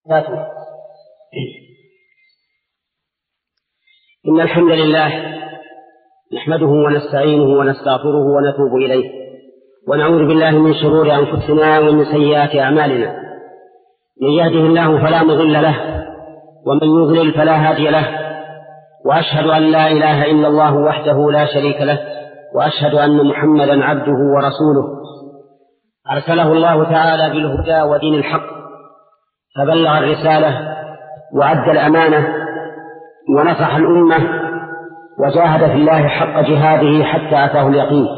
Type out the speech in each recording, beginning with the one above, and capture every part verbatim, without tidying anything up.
إن الحمد لله نحمده ونستعينه ونستغفره ونتوب إليه، ونعوذ بالله من شرور أنفسنا ومن سيئات أعمالنا. من يهده الله فلا مضل له، ومن يضلل فلا هادي له، وأشهد أن لا إله إلا الله وحده لا شريك له، وأشهد أن محمدا عبده ورسوله أرسله الله تعالى بالهدى ودين الحق، فبلغ الرسالة وأدى الأمانة ونصح الأمة، وجاهد في الله حق جهاده حتى أتاه اليقين،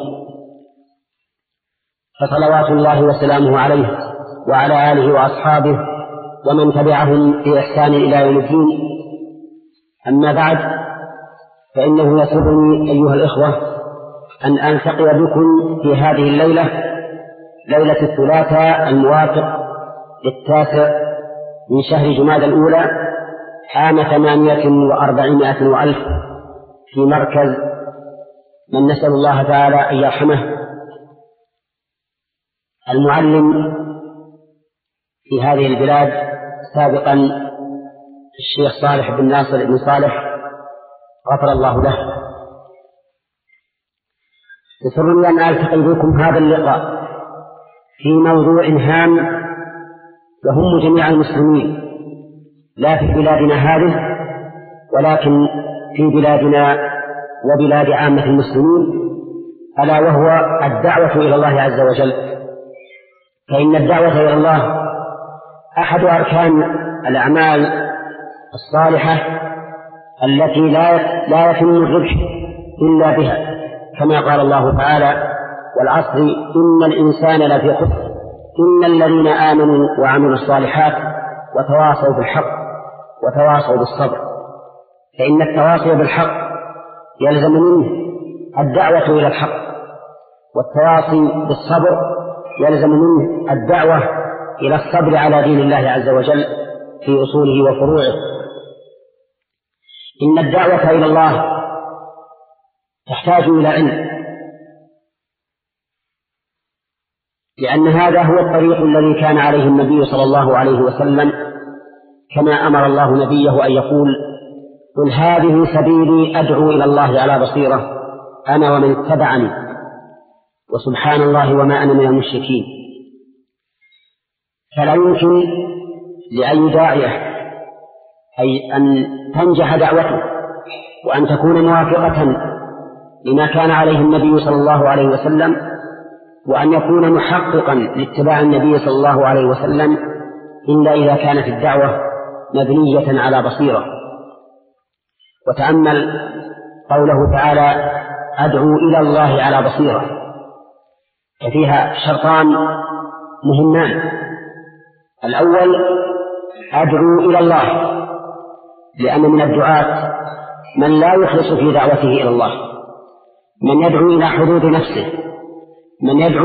فصلوات الله وسلامه عليه وعلى آله وأصحابه ومن تبعهم بإحسان إلى يوم الدين. أما بعد، فإنه يسرني أيها الإخوة أن ألتقي بكم في هذه الليلة، ليلة الثلاثاء الموافق للتاسع من شهر جمادى الأولى عام ثمانية وأربعمائة وألف، في مركز من نسأل الله تعالى أن يرحمه المعلم في هذه البلاد سابقا الشيخ صالح بن ناصر بن صالح غفر الله له. يسرني أن ألتقي بكم هذا اللقاء في موضوع هام يهم جميع المسلمين، لا في بلادنا هذه ولكن في بلادنا وبلاد عامة المسلمين، ألا وهو الدعوة إلى الله عز وجل. فإن الدعوة إلى الله أحد أركان الأعمال الصالحة التي لا يتم الربح إلا بها، كما قال الله تعالى: والعصر إن الإنسان لفي خسر إن الذين آمنوا وعملوا الصالحات وتواصوا بالحق وتواصوا بالصبر. فإن التواصي بالحق يلزم منه الدعوة إلى الحق، والتواصي بالصبر يلزم منه الدعوة إلى الصبر على دين الله عز وجل في أصوله وفروعه. إن الدعوة إلى الله تحتاج إلى علم، لأن هذا هو الطريق الذي كان عليه النبي صلى الله عليه وسلم، كما أمر الله نبيه أن يقول: قل هذه سبيلي أدعو إلى الله على بصيرة أنا ومن اتبعني وسبحان الله وما أنا من المشركين. فلا يمكن لأي داعية أي أن تنجح دعوته وأن تكون موافقة لما كان عليه النبي صلى الله عليه وسلم، وأن يكون محققا لاتباع النبي صلى الله عليه وسلم، إلا إذا كانت الدعوة مبنية على بصيرة. وتأمل قوله تعالى: أدعو إلى الله على بصيرة، ففيها شرطان مهمان: الأول أدعو إلى الله، لأن من الدعاة من لا يخلص في دعوته إلى الله، من يدعو إلى حدود نفسه، من يدعو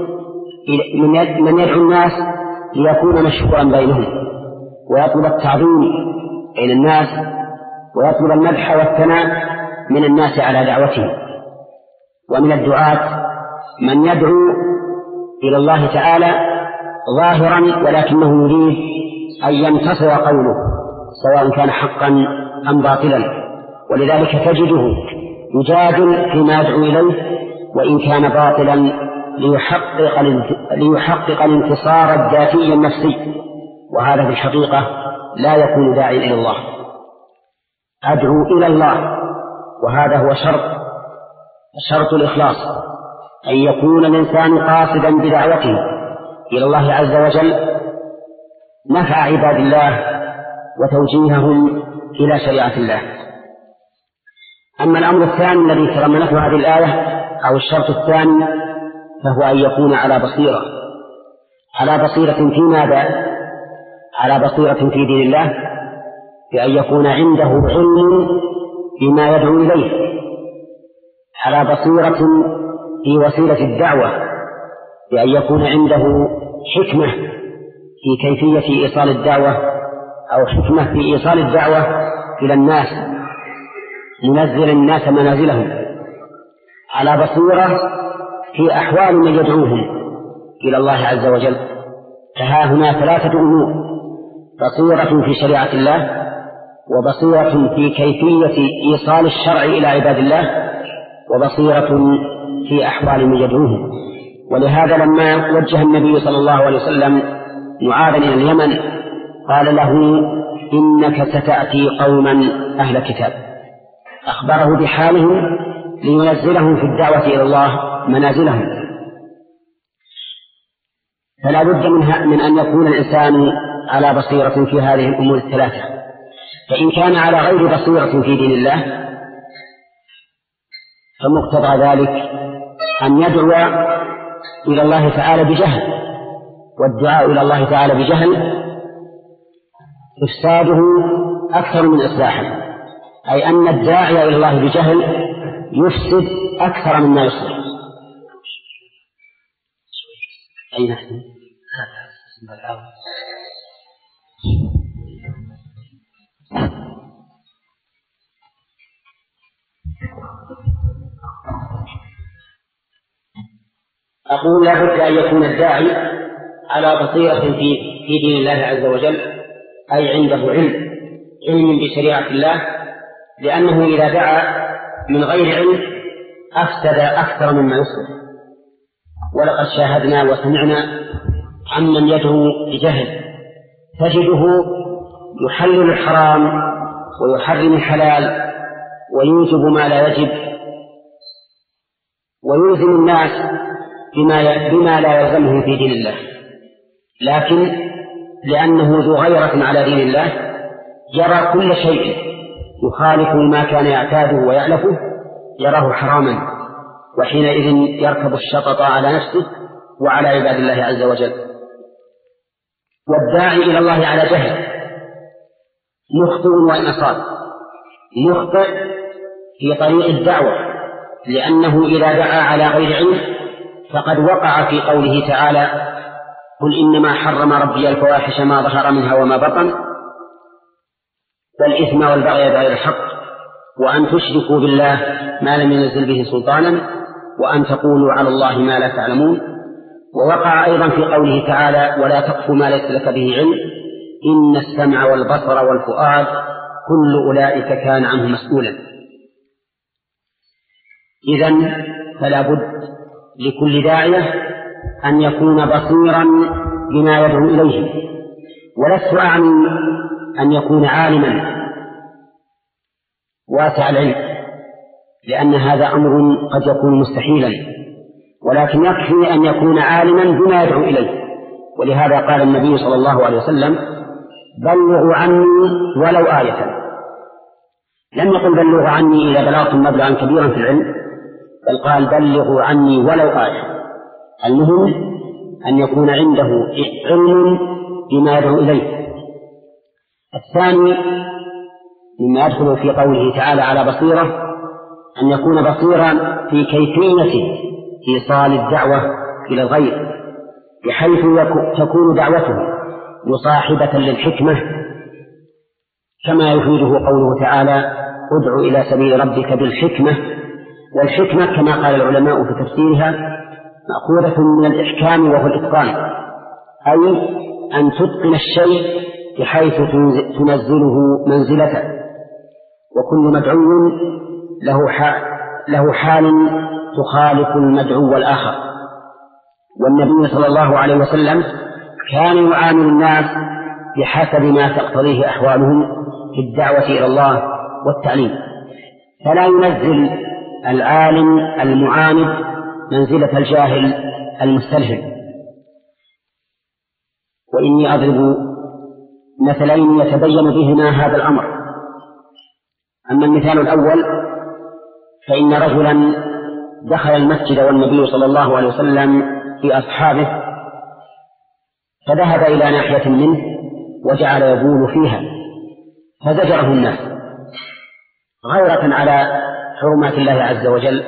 من يدعو الناس ليكون مشهورا بينهم، ويطلب التعظيم بين الناس، ويطلب المدح والثناء من الناس على دعوته. ومن الدعاة من يدعو إلى الله تعالى ظاهرا ولكنه يريد أن ينتصر قوله سواء كان حقا أم باطلا، ولذلك تجده يجادل فيما يدعو إليه وإن كان باطلا ليحقق, ليحقق الانتصار الذاتي النفسي، وهذا في الحقيقة لا يكون داعي إلى الله. أدعو إلى الله، وهذا هو شرط شرط الإخلاص، أن يكون الإنسان قاصدا بدعوته إلى الله عز وجل نفع عباد الله وتوجيههم إلى شريعة الله. أما الأمر الثاني الذي تضمنته هذه الآية أو الشرط الثاني، فهو أن يكون على بصيرة. على بصيرة في ماذا؟ على بصيرة في دين الله، بأن يكون عنده علم بما يدعو إليه، على بصيرة في وسيلة الدعوة، بأن يكون عنده حكمة في كيفية إيصال الدعوة، أو حكمة في إيصال الدعوة إلى الناس، منزل الناس منازلهم، على بصيرة في أحوال من يدعوهم إلى الله عز وجل. فها هنا ثلاثة أمور: بصيرة في شريعة الله، وبصيرة في كيفية إيصال الشرع إلى عباد الله، وبصيرة في أحوال من يدعوهم. ولهذا لما وجه النبي صلى الله عليه وسلم معاذا إلى اليمن قال له إنك ستأتي قوما أهل كتاب، أخبره بحالهم لينزلهم في الدعوة إلى الله منازلهم. فلا بد من أن يكون الإنسان على بصيرة في هذه الأمور الثلاثة. فإن كان على غير بصيرة في دين الله فمقتضى ذلك أن يدعو إلى الله تعالى بجهل، والدعاء إلى الله تعالى بجهل إفساده أكثر من إصلاحه، أي أن الداعي إلى الله بجهل يفسد أكثر مما يصلح. أي نحن أقول لا بد أن يكون الداعي على بصيرة في في دين الله عز وجل، أي عنده علم علم بشريعة الله، لأنه إذا دعا من غير علم أفسد أكثر مما يصلح. ولقد شاهدنا وسمعنا عمن يدعو بجهل تجده يحلل الحرام ويحرم الحلال ويوجب ما لا يجب ويلزم الناس بما بما لا يلزمهم في دين الله، لكن لأنه ذو غيرة على دين الله يرى كل شيء يخالف ما كان يعتاده ويعلفه يراه حراما، وحينئذ يركب الشطط على نفسه وعلى عباد الله عز وجل. والداعي إلى الله على جهل مخطئ وإن أصاب، مخطئ في طريق الدعوة، لأنه إذا دعا على غير علم فقد وقع في قوله تعالى قل إنما حرم ربي الفواحش ما ظهر منها وما بطن والإثم والبغي بغير الحق وأن تشركوا بالله ما لم ينزل به سلطانا وأن تقولوا على الله ما لا تعلمون. ووقع أيضا في قوله تعالى ولا تقف ما ليس لك به علم إن السمع والبصر والفؤاد كل أولئك كان عنه مسؤولا. إذن فلا بد لكل داعية أن يكون بصيرا بما يدعو إليه، ولست أعني أن يكون عالما واسع العلم، لأن هذا أمر قد يكون مستحيلا، ولكن يكفي أن يكون عالما بما يدعو إليه. ولهذا قال النبي صلى الله عليه وسلم بلغوا عني ولو آية. لم يقل بلغوا عني إذا بلغتم مبلغا كبيرا في العلم، بل قال بلغوا عني ولو آية. المهم أن يكون عنده علم بما يدعو إليه. الثاني مما يدخل في قوله تعالى على بصيرة أن يكون بصيرا في كيفية إيصال الدعوة إلى الغير، بحيث تكون دعوته مصاحبة للحكمة، كما يفيده قوله تعالى ادع إلى سبيل ربك بالحكمة. والحكمة كما قال العلماء في تفسيرها مأخوذة من الإحكام وهو الإتقان، أي أن تتقن الشيء بحيث تنزله منزلته، وكل مدعو له حال, له حال تخالف المدعو الآخر. والنبي صلى الله عليه وسلم كان يعامل الناس بحسب ما تقتضيه أحوالهم في الدعوة إلى الله والتعليم، فلا ينزل العالم المعاند منزلة الجاهل المستلهم. وإني أضرب مثلين يتبين بهما هذا الأمر. أما المثال الأول فإن رجلا دخل المسجد والنبي صلى الله عليه وسلم في أصحابه، فذهب إلى ناحية منه وجعل يبول فيها، فزجره الناس غيرة على حرمات الله عز وجل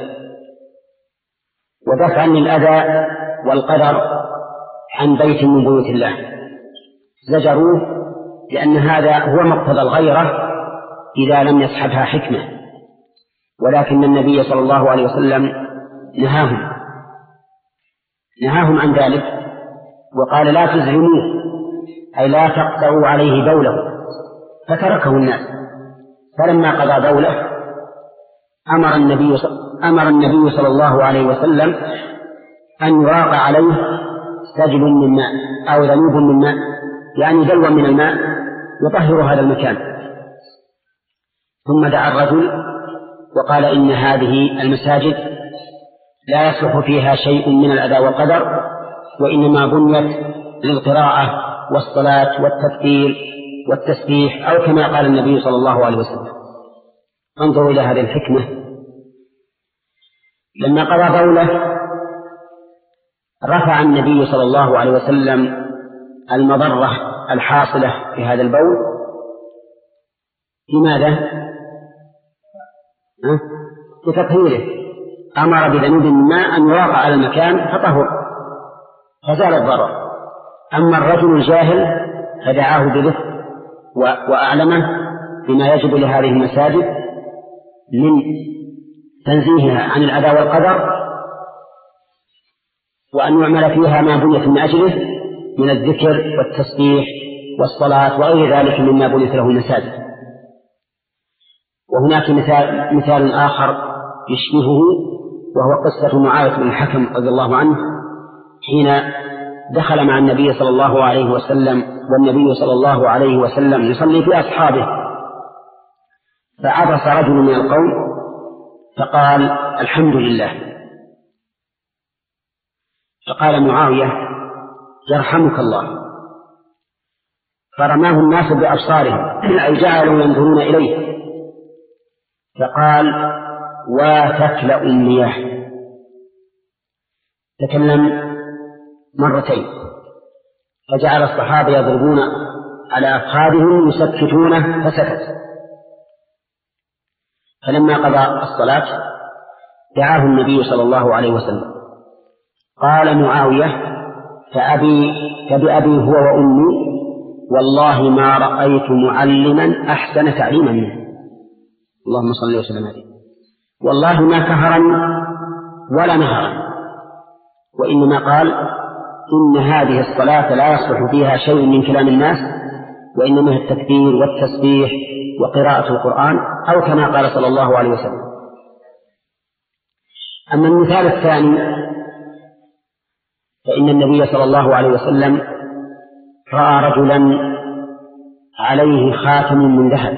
ودفعا للأذى والقدر عن بيت من بيوت الله. زجروه لأن هذا هو مقتضى الغيرة إذا لم يصحبها حكمة، ولكن النبي صلى الله عليه وسلم نهاهم نهاهم عن ذلك وقال لا تزعموه، أي لا تقطعوا عليه دوله، فتركه الناس. فلما قضى دوله أمر النبي أمر النبي صلى الله عليه وسلم أن يراق عليه سجل من ماء أو ذنوب من ماء، يعني دلو من الماء يطهر هذا المكان. ثم دعا الرجل وقال إن هذه المساجد لا يصلح فيها شيء من الأذى والقدر، وإنما بنيت للقراءة والصلاة والتكبير والتسبيح، أو كما قال النبي صلى الله عليه وسلم. انظروا إلى هذه الحكمة. لما قضى قوله رفع النبي صلى الله عليه وسلم المضرة الحاصلة في هذا البول. لماذا؟ بتطهيره، أمر بذنوب من ماء أن يراق على المكان فطهر فزال الضرر. أما الرجل الجاهل فدعاه برفق وأعلمه بما يجب لهذه المساجد من تنزيهها عن الأذى والقدر، وأن يعمل فيها ما بنيت من أجله من الذكر والتسبيح والصلاة وغير ذلك مما بنيت له المساجد. وهناك مثال, مثال آخر يشبهه، وهو قصة معاوية بن الحكم رضي الله عنه حين دخل مع النبي صلى الله عليه وسلم والنبي صلى الله عليه وسلم يصلي في أصحابه، فعطس رجل من القوم فقال الحمد لله، فقال معاوية يرحمك الله، فرماه الناس بأبصارهم أي جعلوا ينظرون إليه، فقال وتكلأ المياه. تكلم مرتين، فجعل الصحابة يضربون على أفخاذهم يسكتونه فسكت. فلما قضى الصلاة دعاه النبي صلى الله عليه وسلم. قال معاوية فأبي فبأبي هو وأمي والله ما رأيت معلما أحسن تعليما منه، اللهم صل وسلم عليه، والله ما كهرني ولا نهرني، وإنما قال إن هذه الصلاة لا يصلح فيها شيء من كلام الناس، وإنما التكبير والتسبيح وقراءة القرآن، أو كما قال صلى الله عليه وسلم. أما المثال الثاني فإن النبي صلى الله عليه وسلم رأى رجلا عليه خاتم من ذهب،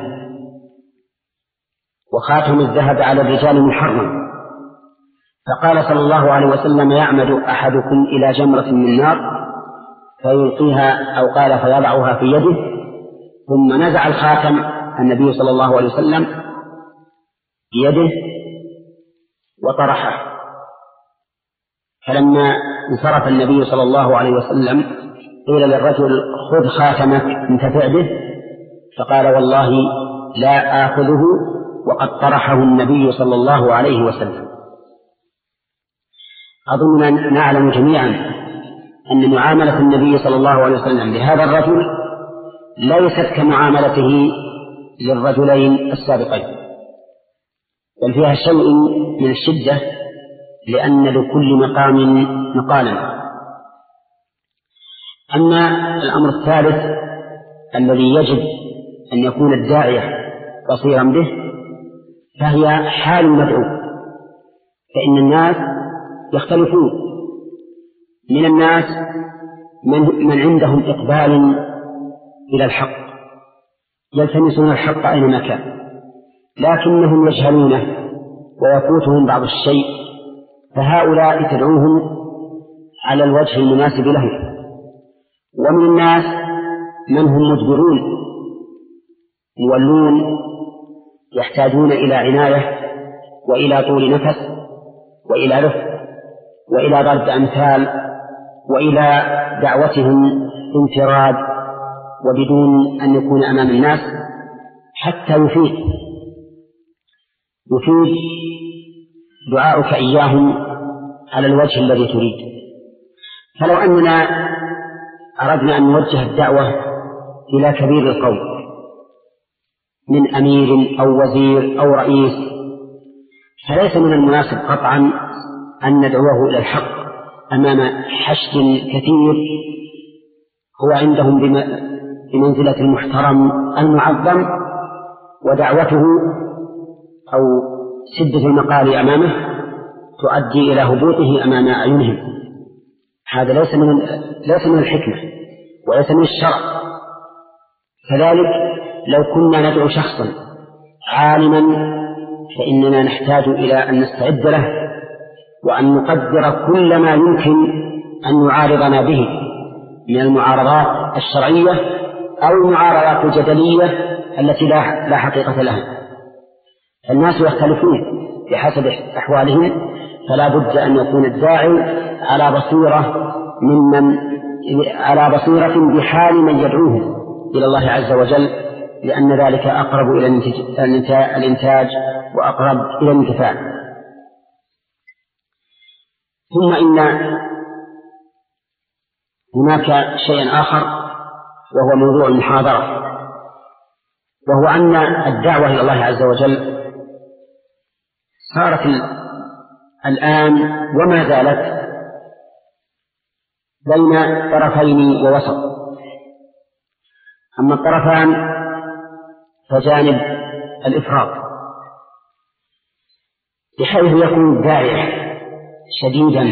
وخاتم الذهب على الرجال محرم، فقال صلى الله عليه وسلم يعمد أحدكم إلى جمرة من نار فيلقيها، أو قال فيضعها في يده، ثم نزع الخاتم النبي صلى الله عليه وسلم بيده وطرحه. فلما انصرف النبي صلى الله عليه وسلم قيل للرجل خذ خاتمك انتفع به، فقال والله لا آخذه وقد طرحه النبي صلى الله عليه وسلم. أظن نعلم جميعا أن معاملة النبي صلى الله عليه وسلم لهذا الرجل ليست كمعاملته للرجلين السابقين، بل فيها شيء من الشدة، لأن لكل مقام مقالا. أما الأمر الثالث الذي يجب أن يكون الداعية بصيرا به فهي حال المدعو، فإن الناس يختلفون، من الناس من, من عندهم إقبال إلى الحق يلتمسون الحق أينما كان، لكنهم يجهلونه ويفوتهم بعض الشيء، فهؤلاء تدعوهم على الوجه المناسب لهم. ومن الناس من هم مجبرون مولون يحتاجون إلى عناية وإلى طول نفس وإلى رفق وإلى ضرب أمثال وإلى دعوتهم انفراد وبدون أن يكون أمام الناس حتى يفيد يفيد دعاؤك إياهم على الوجه الذي تريد. فلو أننا أردنا أن نوجه الدعوة إلى كبير القوم من أمير أو وزير أو رئيس، فليس من المناسب قطعا أن ندعوه إلى الحق أمام حشد كثير هو عندهم بمنزلة المحترم المعظم، ودعوته أو سدة المقال أمامه تؤدي إلى هبوطه أمام أعينهم. هذا ليس من ليس من الحكمة وليس من الشرع. كذلك لو كنا ندعو شخصا عالما فإننا نحتاج إلى أن نستعد له وأن نقدر كل ما يمكن أن يعارضنا به من المعارضات الشرعية أو المعارضات الجدلية التي لا لا حقيقة لها. الناس يختلفون بحسب أحوالهم، فلا بد أن يكون الداعي على بصيرة ممن على بصيرة بحال من يدعوه إلى الله عز وجل، لأن ذلك أقرب إلى الإنتاج وأقرب إلى الانتفاع. ثم إن هناك شيء آخر وهو موضوع المحاضرة، وهو أن الدعوة إلى الله عز وجل صارت الآن وما زالت بين طرفين ووسط. أما الطرفان فجانب الإفراط، بحيث يكون الداعية شديدا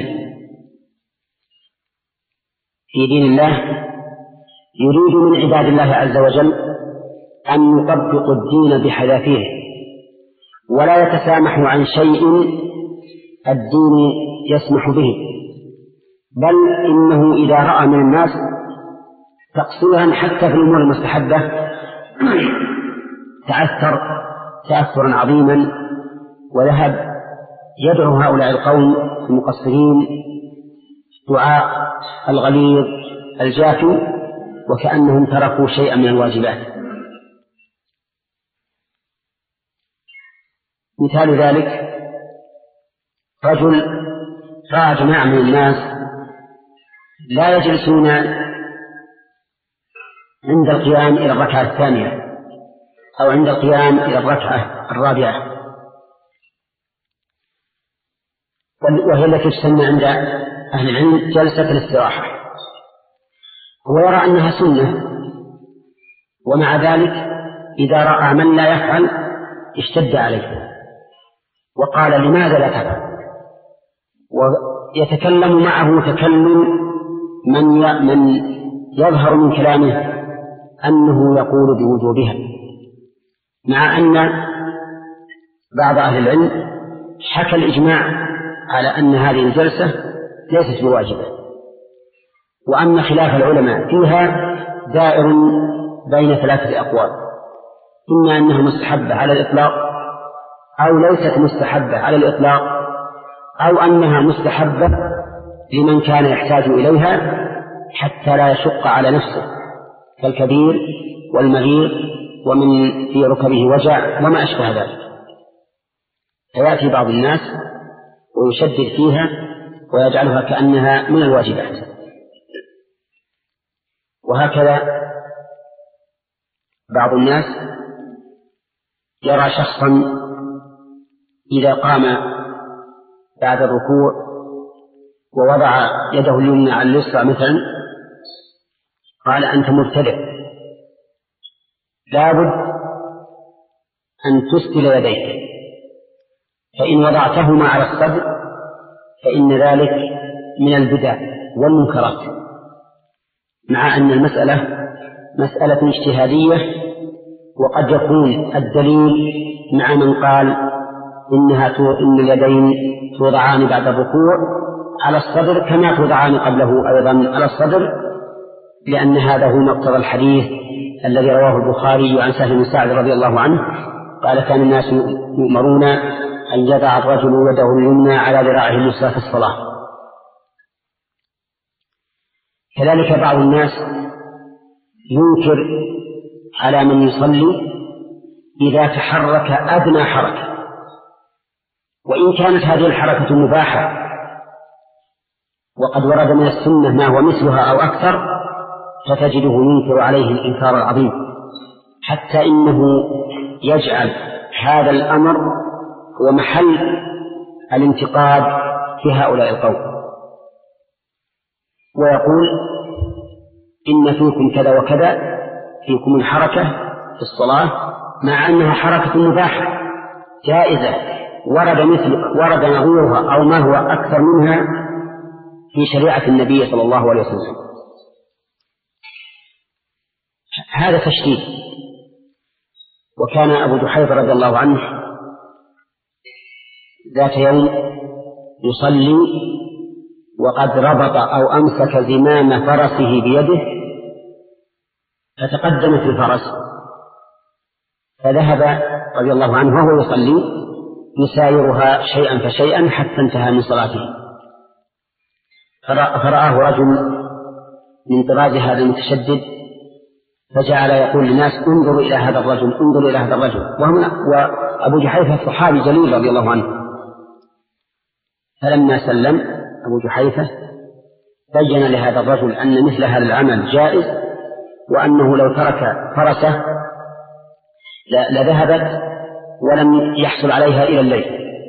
في دين الله يريد من عباد الله عز وجل أن يطبقوا الدين بحذافيره، ولا يتسامح عن شيء الدين يسمح به، بل إنه إذا رأى من الناس تقصيرا حتى في الأمور المستحبة تأثر تأثرا عظيما، وذهب يدعو هؤلاء القوم المقصرين دعاء الغليظ الجافي وكأنهم تركوا شيئا من الواجبات. مثال ذلك رجل رأى جماعة من الناس لا يجلسون عند القيام إلى الركعة الثانية أو عند القيام إلى الركعة الرابعة، وهي التي تسمى عند أهل العلم جلسة الاستراحة، هو يرى أنها سنة، ومع ذلك إذا رأى من لا يفعل اشتد عليه وقال لماذا لا تفعل، ويتكلم معه تكلم من من يظهر من كلامه أنه يقول بوجوبها، مع أن بعض أهل العلم حكى الإجماع على أن هذه الجلسة ليست بواجبة، وأن خلاف العلماء فيها دائر بين ثلاثة أقوال، إما أنها مستحبة على الإطلاق أو ليست مستحبة على الإطلاق، أو أنها مستحبة لمن كان يحتاج إليها حتى لا يشق على نفسه كالكبير والمريض ومن في ركبه وجع وما أشبه ذلك. فيأتي بعض الناس ويشدد فيها ويجعلها كأنها من الواجبات. وهكذا بعض الناس يرى شخصا إذا قام بعد الركوع ووضع يده اليمنى على اليسرى مثلا قال أنت مبتدع، لابد أن تسدل يديك، فإن وضعتهما على الصدر فإن ذلك من البدع والمنكرات، مع أن المسألة مسألة اجتهادية، وقد يكون الدليل مع من قال إنها إن اليدين توضعان بعد الركوع على الصدر كما توضعان قبله أيضا على الصدر، لأن هذا هو مقتضى الحديث الذي رواه البخاري عن سهل بن سعد رضي الله عنه قال كان الناس يؤمرون أن يضع الرجل يده اليمنى على ذراعه اليسرى في الصلاة. كذلك بعض الناس ينكر على من يصلي إذا تحرك أدنى حركة، وإن كانت هذه الحركة مباحة وقد ورد من السنة ما هو مثلها أو أكثر، فتجده ينكر عليه الإنكار العظيم، حتى إنه يجعل هذا الأمر هو محل الانتقاد في هؤلاء القوم، ويقول إن فيكم كذا وكذا، فيكم الحركة في الصلاة، مع أنها حركة مباحة جائزة ورد مثل ورد نظيرها أو ما هو أكثر منها في شريعة النبي صلى الله عليه وسلم. هذا تشديد. وكان أبو جحيفة رضي الله عنه ذات يوم يصلي وقد ربط أو أمسك زمام فرسه بيده، فتقدمت الفرس، فذهب رضي الله عنه وهو يصلي يسايرها شيئا فشيئا حتى انتهى من صلاته، فرآه رجل من طراز هذا المتشدد، فجعل يقول للناس انظروا إلى هذا الرجل، انظروا إلى هذا الرجل، وأبو جحيفة صحابي جليل رضي الله عنه. فلما سلم أبو جحيفة بين لهذا الرجل أن مثل هذا العمل جائز، وأنه لو ترك فرسه لذهبت ولم يحصل عليها إلى الليل.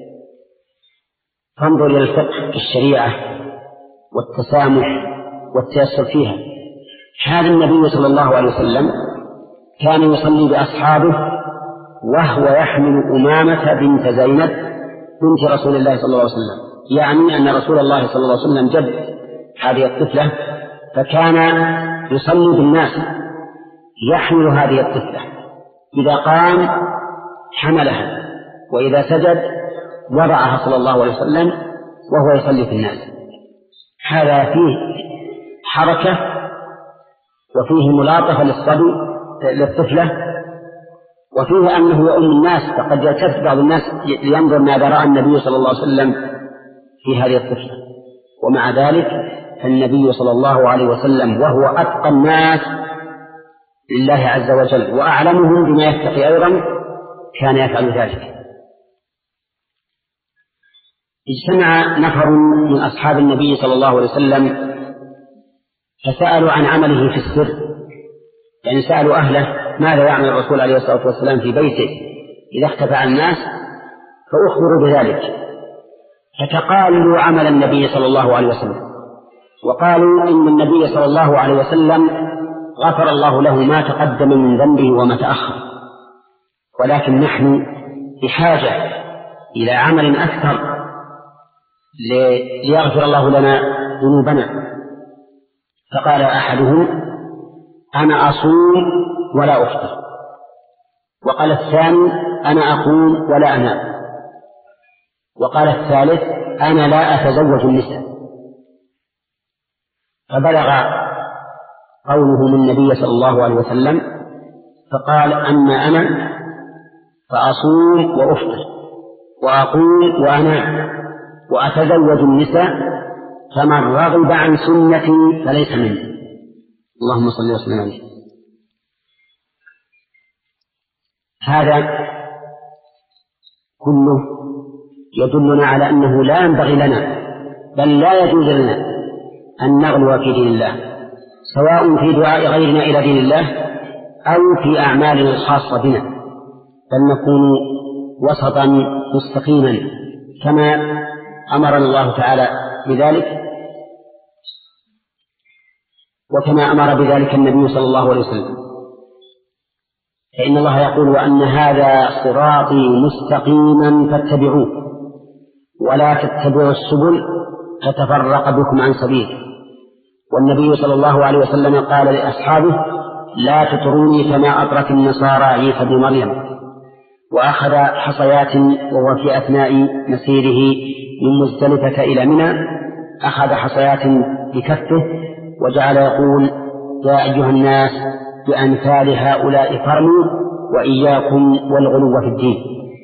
فانظر إلى الفقه في الشريعة والتسامح والتيسر فيها. هذا النبي صلى الله عليه وسلم كان يصلي بأصحابه وهو يحمل أمامة بنت زينب بنت رسول الله صلى الله عليه وسلم، يعني أن رسول الله صلى الله عليه وسلم جد هذه الطفلة، فكان يصلي بالناس يحمل هذه الطفلة، إذا قام حملها، وإذا سجد وضعها صلى الله عليه وسلم وهو يصلي في الناس. هذا فيه حركة وفيه ملاطفة للصبي للطفلة، وفيه أنه يؤم الناس، فقد يلتفت بعض الناس لينظر ماذا رأى النبي صلى الله عليه وسلم في هذه الطفلة. ومع ذلك فالنبي صلى الله عليه وسلم وهو أتقى الناس لله عز وجل وأعلمهم بما يتقي أيضا كان يفعل ذلك. اجتمع نفر من أصحاب النبي صلى الله عليه وسلم فسألوا عن عمله في السر، يعني سألوا أهله ماذا يعمل الرسول عليه الصلاة والسلام في بيته إذا اختفى عن الناس، فأخبروا بذلك، فتقالوا عمل النبي صلى الله عليه وسلم، وقالوا إن النبي صلى الله عليه وسلم غفر الله له ما تقدم من ذنبه وما تأخر، ولكن نحن بحاجة إلى عمل أكثر ليغفر الله لنا ذنوبنا. فقال أحدهم أنا أصوم ولا أفطر، وقال الثاني أنا أقوم ولا أنام، وقال الثالث أنا لا أتزوج النساء. فبلغ قوله من النبي صلى الله عليه وسلم فقال أما أنا فأصوم وأفطر وأقوم وأنام وأتزوج النساء، فمن رغب عن سنتي فليس مني. اللهم صل وسلم عليه. هذا كله يدلنا على أنه لا ينبغي لنا بل لا يجوز لنا أن نغلو في دين الله، سواء في دعاء غيرنا إلى دين الله أو في أعمالنا الخاصة بنا، بل نكون وسطا مستقيما كما أمرنا الله تعالى بذلك، وكما أمر بذلك النبي صلى الله عليه وسلم. فإن الله يقول وأن هذا صراطي مستقيما فاتبعوه ولا تتبعوا السبل فتفرق بكم عن سبيله. والنبي صلى الله عليه وسلم قال لأصحابه لا تطروني كما أطرت النصارى عيسى بن مريم، وأخذ حصيات وهو في أثناء مسيره من مزدلفة إلى منى أخذ حصيات بكفه وجعل يقول يا أيها الناس بأمثال هؤلاء فرموا وإياكم والغلو في الدين.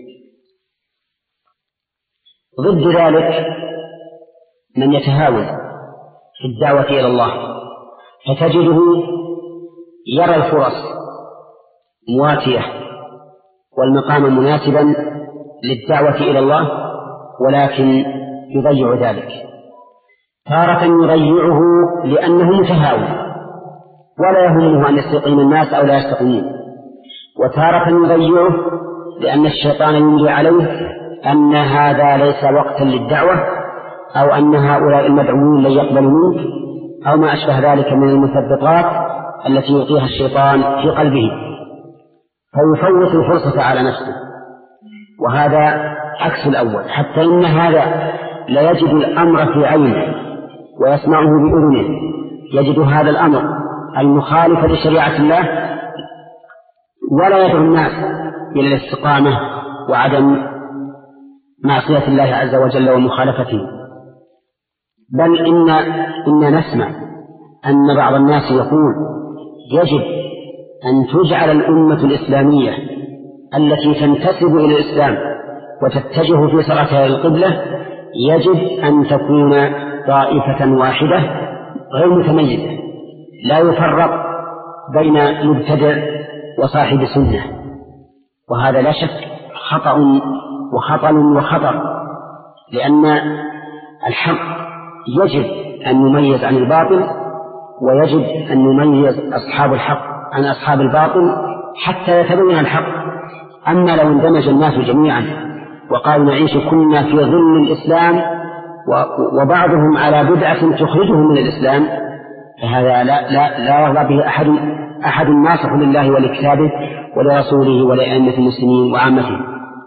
ضد ذلك من يتهاون في الدعوة إلى الله، فتجده يرى الفرص مواتية والمقام مناسبا للدعوة إلى الله، ولكن يضيع ذلك. تارة يضيعه لأنه متهاون ولا يهمه أن يستقيم الناس أو لا يستقيمون، وتارة يضيعه لأن الشيطان يملي عليه أن هذا ليس وقتا للدعوة، أو أن هؤلاء المدعوين لن يقبلوا منك، أو ما أشبه ذلك من المثبطات التي يلقيها الشيطان في قلبه فيفوت الفرصة على نفسه، وهذا عكس الأول. حتى إن هذا لا يجد الأمر في عينه ويسمعه بأذنه، يجد هذا الأمر المخالف لشريعة الله ولا يدعو الناس إلى الاستقامة وعدم معصية الله عز وجل ومخالفته. بل إن, إن نسمع أن بعض الناس يقول يجب أن تجعل الأمة الإسلامية التي تنتسب إلى الإسلام وتتجه في صلاتها القبلة يجب أن تكون طائفة واحدة غير متميزة، لا يفرق بين مبتدع وصاحب سنة، وهذا لا شك خطأ وخطل وخطر، لأن الحق يجب أن نميز عن الباطل، ويجب أن نميز أصحاب الحق عن أصحاب الباطل حتى يتبين الحق. أما لو اندمج الناس جميعا وقالوا نعيش كلنا في ظل الإسلام وبعضهم على بدعة تخرجهم من الإسلام، فهذا لا, لا, لا يرضى به أحد, أحد ناصح لله ولكتابه ولرسوله ولأئمة المسلمين وعامتهم.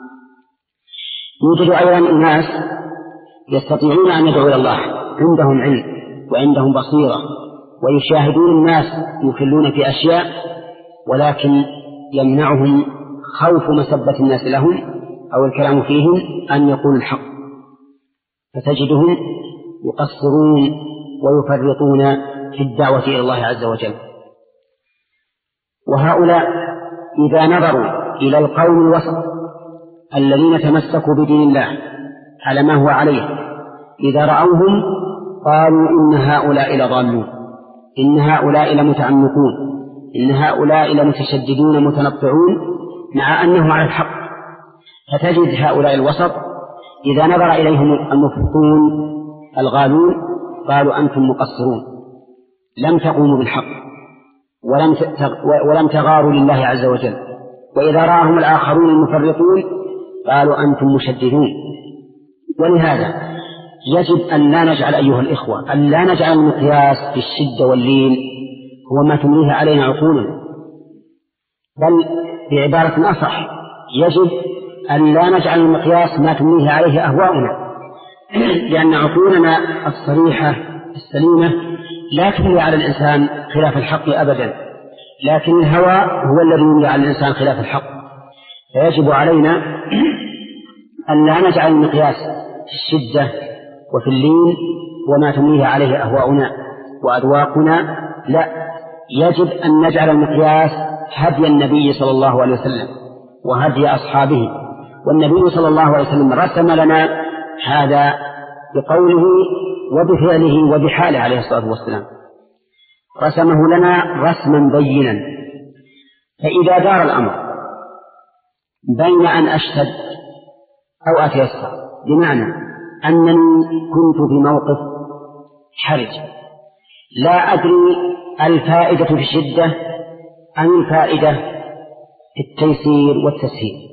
يوجد أيضا أناس يستطيعون أن يدعوا إلى الله، عندهم علم وعندهم بصيرة ويشاهدون الناس يخلون في أشياء، ولكن يمنعهم خوف مسبة الناس لهم أو الكلام فيهم أن يقولوا الحق، فتجدهم يقصرون ويفرطون في الدعوة إلى الله عز وجل. وهؤلاء إذا نظروا إلى القوم الوسط الذين تمسكوا بدين الله على ما هو عليه، إذا رأوهم قالوا إن هؤلاء لضالون، إن هؤلاء لمتعمقون، إن هؤلاء لمتشددون متنطعون، مع أنه على الحق. فتجد هؤلاء الوسط إذا نظر إليهم المفرطون الغالون قالوا أنتم مقصرون، لم تقوموا بالحق ولم ولم تغاروا لله عز وجل. وإذا رأهم الآخرون المفرطون قالوا أنتم مشددون. ولهذا يجب أن لا نجعل أيها الإخوة أن لا نجعل المقياس بالشدة واللين هو ما تمليه علينا عقولنا، بل بعبارة أصح يجب أن لا نجعل المقياس ما تمليه عليه أهواؤنا، لأن عقولنا الصريحة السليمة لا تملي على الإنسان خلاف الحق أبدا، لكن الهوى هو الذي يملي على الإنسان خلاف الحق. فيجب علينا أن لا نجعل المقياس في الشدة وفي اللين وما تمليه عليه أهواؤنا وأذواقنا، لا، يجب أن نجعل المقياس هدي النبي صلى الله عليه وسلم وهدي أصحابه. والنبي صلى الله عليه وسلم رسم لنا هذا بقوله وبفعله وبحاله عليه الصلاة والسلام، رسمه لنا رسما بينا. فإذا دار الأمر بين أن أشتد أو أتيسر، بمعنى أنني كنت في موقف حرج لا أدري الفائدة في الشدة أم الفائدة في التيسير والتسهيل،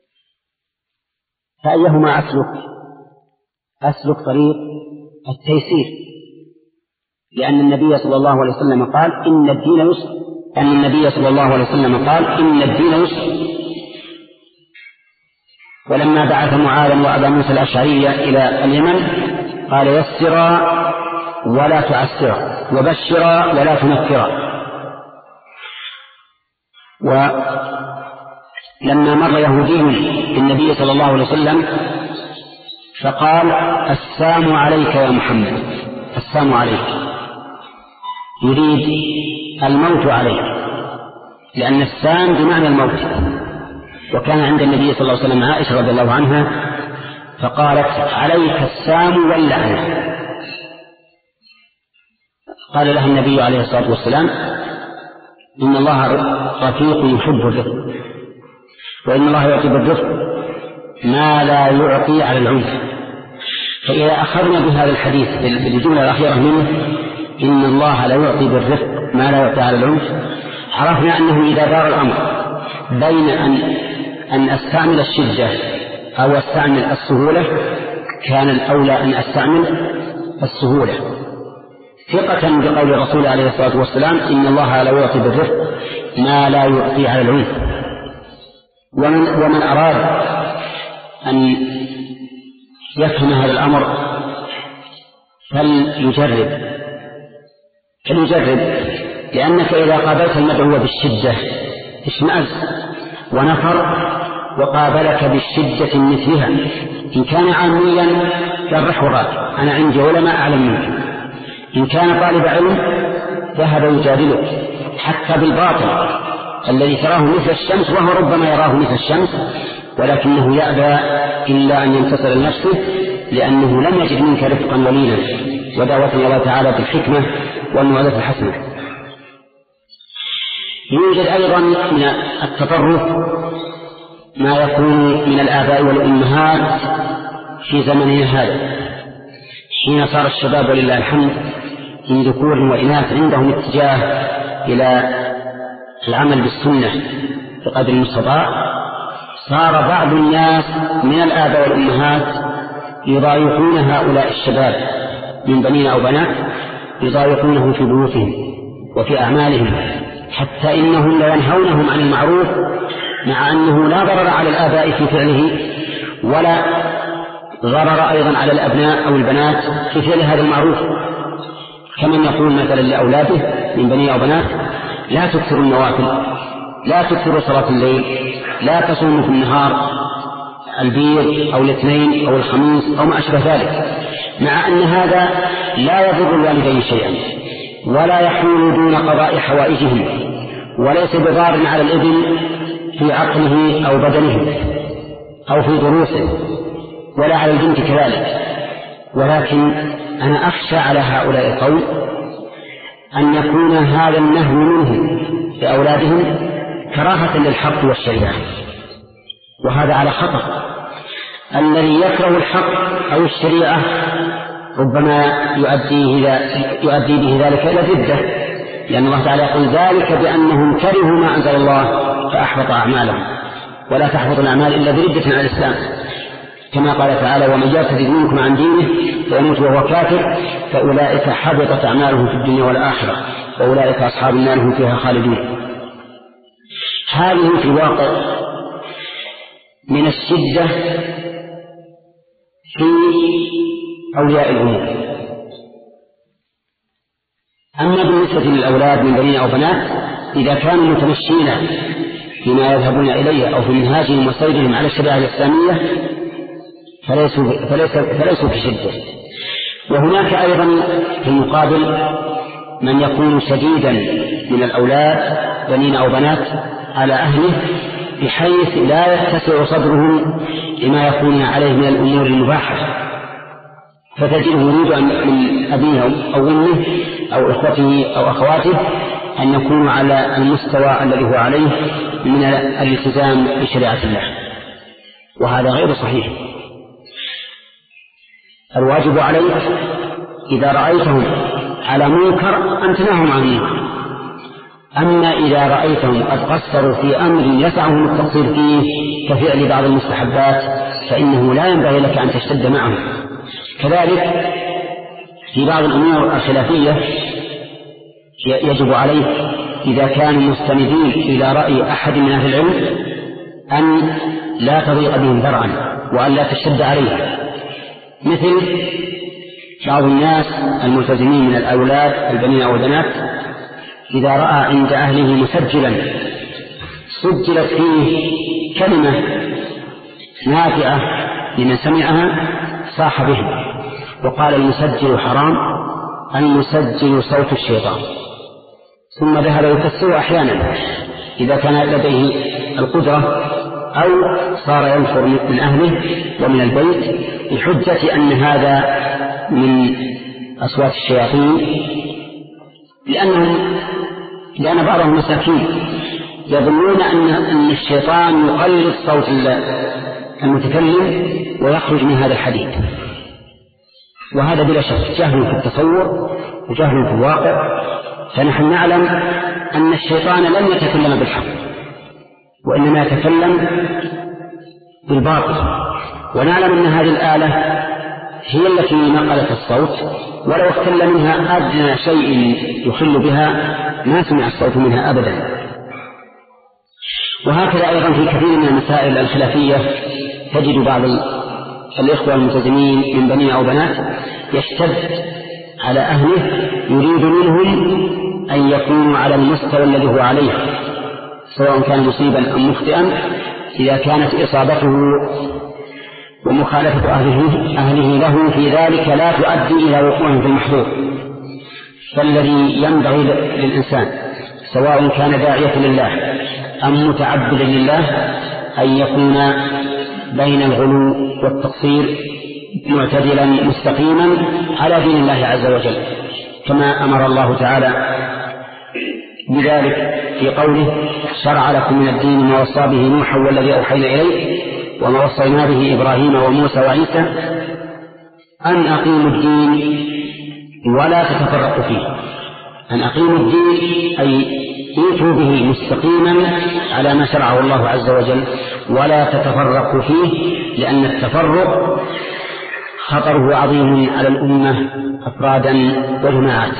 فأيهما أسلك؟ أسلك طريق التيسير، لأن النبي صلى الله عليه وسلم قال إن الدين يسر، أن النبي صلى الله عليه وسلم قال إن الدين يسر. ولما بعث معاذا وأبا موسى الأشعري إلى اليمن قال يسرا ولا تعسرا وبشرا ولا تنفرا. ولما مر يهودي بالنبي صلى الله عليه وسلم فقال السلام عليك يا محمد، السلام عليك، يريد الموت عليك، لأن السام بمعنى الموت. وكان عند النبي صلى الله عليه وسلم عائشة رضي الله عنها فقالت عليك السام واللعنة، قال لها النبي عليه الصلاة والسلام إن الله رفيق يحب الرفق، وإن الله يعطي بالرفق ما لا يعطي على العنف. فإذا أخذنا بهذا الحديث بالجملة الأخيرة منه إن الله لا يعطي بالرفق ما لا يعطي على العنف، عرفنا أنه إذا دار الأمر بين أن أن أستعمل الشدة أو أستعمل السهولة كان الأولى أن أستعمل السهولة. ثقة بقول الرسول عليه الصلاة والسلام إن الله لا يعطي بالرفق ما لا يعطي على العنف. ومن, ومن أراد أن يفهم هذا الأمر فليجرب فليجرب لأنك إذا قابلت المدعو بالشدة اشمأز ونفر وقابلك بالشدة مثلها، إن كان عاميا جرح الراجل أنا عندي علماء أعلم منك، إن كان طالب علم ذهب يجادلك حتى بالباطل الذي تراه مثل الشمس وهو ربما يراه مثل الشمس، ولكنه يأبى إلا أن ينتصر لنفسه لأنه لم يجد منك رفقا ولينا ودعوة الله تعالى بالحكمة والموعظة الحسنة. يوجد أيضا من التطرف ما يكون من الآباء والأمهات في زمننا هذا حين صار الشباب ولله الحمد من ذكور وإناث عندهم اتجاه إلى العمل بالسنة بقدر المستطاع. صار بعض الناس من الآباء والأمهات يضايقون هؤلاء الشباب من بنين أو بنات، يضايقونهم في بيوتهم وفي أعمالهم، حتى إنهم لا ينهونهم عن المعروف، مع أنه لا ضرر على الآباء في فعله ولا ضرر أيضا على الأبناء أو البنات في فعل هذا المعروف. كمن يقول مثلا لأولاده من بني أو بنات لا تكثروا النوافل، لا تكثروا صلاة الليل، لا تصوموا في النهار البيض أو الاثنين أو الخميس أو ما أشبه ذلك، مع أن هذا لا يضر الوالدين شيئا ولا يحول دون قضاء حوائجهم وليس بضار على الابن في عقله أو بدنه أو في دروسه ولا على البنت كذلك. ولكن أنا أخشى على هؤلاء القوم أن يكون هذا النهي منهم لأولادهم كراهة للحق والشريعة، وهذا على خطأ. الذي يكره الحق أو الشريعة ربما يؤدي, يؤدي به ذلك إلى ردة، لأن الله تعالى يقول ذلك بأنهم كرهوا ما أنزل الله فأحبط أعمالهم، ولا تحبط الأعمال إلا بردة على الإسلام، كما قال تعالى ومن يرتد منكم عن دينه فيموت وهو كافر فأولئك حبطت أعمالهم في الدنيا والآخرة وأولئك أصحاب النار هم فيها خالدون. هذه في الواقع من الشدة في أولياء الأمور. أما بالنسبة للأولاد من بنين أو بنات إذا كانوا متمشين فيما يذهبون إليه أو في منهاجهم وسيرهم على الشريعة الإسلامية فليسوا, فليسوا, فليسوا في شدة. وهناك أيضا في المقابل من يكون شديدا من الأولاد بنين أو بنات على أهله بحيث لا يتسع صدرهم لما يكون عليه من الأمور المباحة، فتجده يريد أن من أبيه أو أمه أو إخوته أو أخواته أن يكونوا على المستوى الذي هو عليه من الالتزام بشريعة الله، وهذا غير صحيح. الواجب عليك إذا رأيتهم على منكر أن تنههم عن المنكر، أما إذا رأيتهم قد قصروا في أمر يسعهم التقصير فيه كفعل بعض المستحبات فإنه لا ينبغي لك أن تشتد معهم. كذلك في بعض الأمور الخلافية يجب عليك إذا كانوا مستندين إلى رأي أحد من أهل العلم أن لا تضيق بهم ذرعا وأن لا تشتد عليهم، مثل بعض الناس الملتزمين من الأولاد البنين أو البنات إذا رأى عند أهله مسجلا سجلت فيه كلمة نافعة لمن سمعها صاح به وقال المسجل حرام، المسجل صوت الشيطان، ثم ذهب يكسره أحيانا إذا كان لديه القدرة أو صار ينفر من أهله ومن البيت بحجة أن هذا من أصوات الشياطين، لأنهم لأن بعضهم مساكين يظنون أن أن الشيطان يقلد صوت المتكلم ويخرج من هذا الحديث، وهذا بلا شك جهل في التصور وجهل في الواقع. فنحن نعلم أن الشيطان لم يتكلم بالحق وإنما يتكلم بالباطل، ونعلم أن هذه الآلة هي التي نقلت الصوت، ولو اختل منها أدنى شيء يخل بها ما سمع الصوت منها أبدا. وهكذا أيضا في كثير من المسائل الخلافية تجد بعض الإخوة الملتزمين من بنين أو بنات يشتد على أهله، يريد منهم أن يكونوا على المستوى الذي هو عليه، سواء كان مصيبا أم مخطئا، إذا كانت إصابته ومخالفة أهله, أهله له في ذلك لا تؤدي إلى وقوعه في المحظور. فالذي ينبغي للإنسان سواء كان داعية لله أم متعبدا لله أن يكون بين الغلو والتقصير معتدلا مستقيما على دين الله عز وجل، كما أمر الله تعالى بذلك في قوله: شرع لكم من الدين ما وصى به نوحا والذي أوحينا إليه وما وصينا به إبراهيم وموسى وعيسى أن أقيموا الدين ولا تتفرقوا فيه. أن أقيموا الدين أي ائتوا به مستقيما على ما شرعه الله عز وجل ولا تتفرقوا فيه، لأن التفرق خطره عظيم على الأمة أفرادا وجماعات.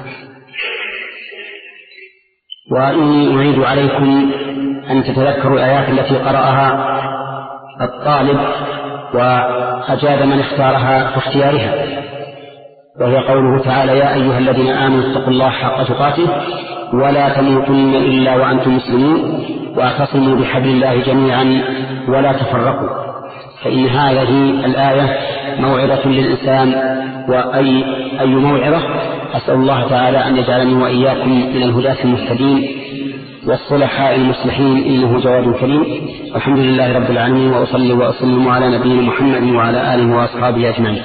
وإني أعيد عليكم أن تتذكروا الآيات التي قرأها الطالب وأجاد من اختارها في اختيارها، وهي قوله تعالى: يا أيها الذين آمنوا اتقوا الله حق تقاته ولا تموتن إلا وأنتم مسلمون واعتصموا بحبل الله جميعا ولا تفرقوا. فإن هذه الآية موعظة للإنسان، وأي أي موعظة. أسأل الله تعالى أن يجعلني وإياكم من الهداة المهتدين والصلحاء المصلحين، إنه جواد كريم. الحمد لله رب العالمين، وأصلي وأسلم على نبينا محمد وعلى آله وأصحابه أجمعين.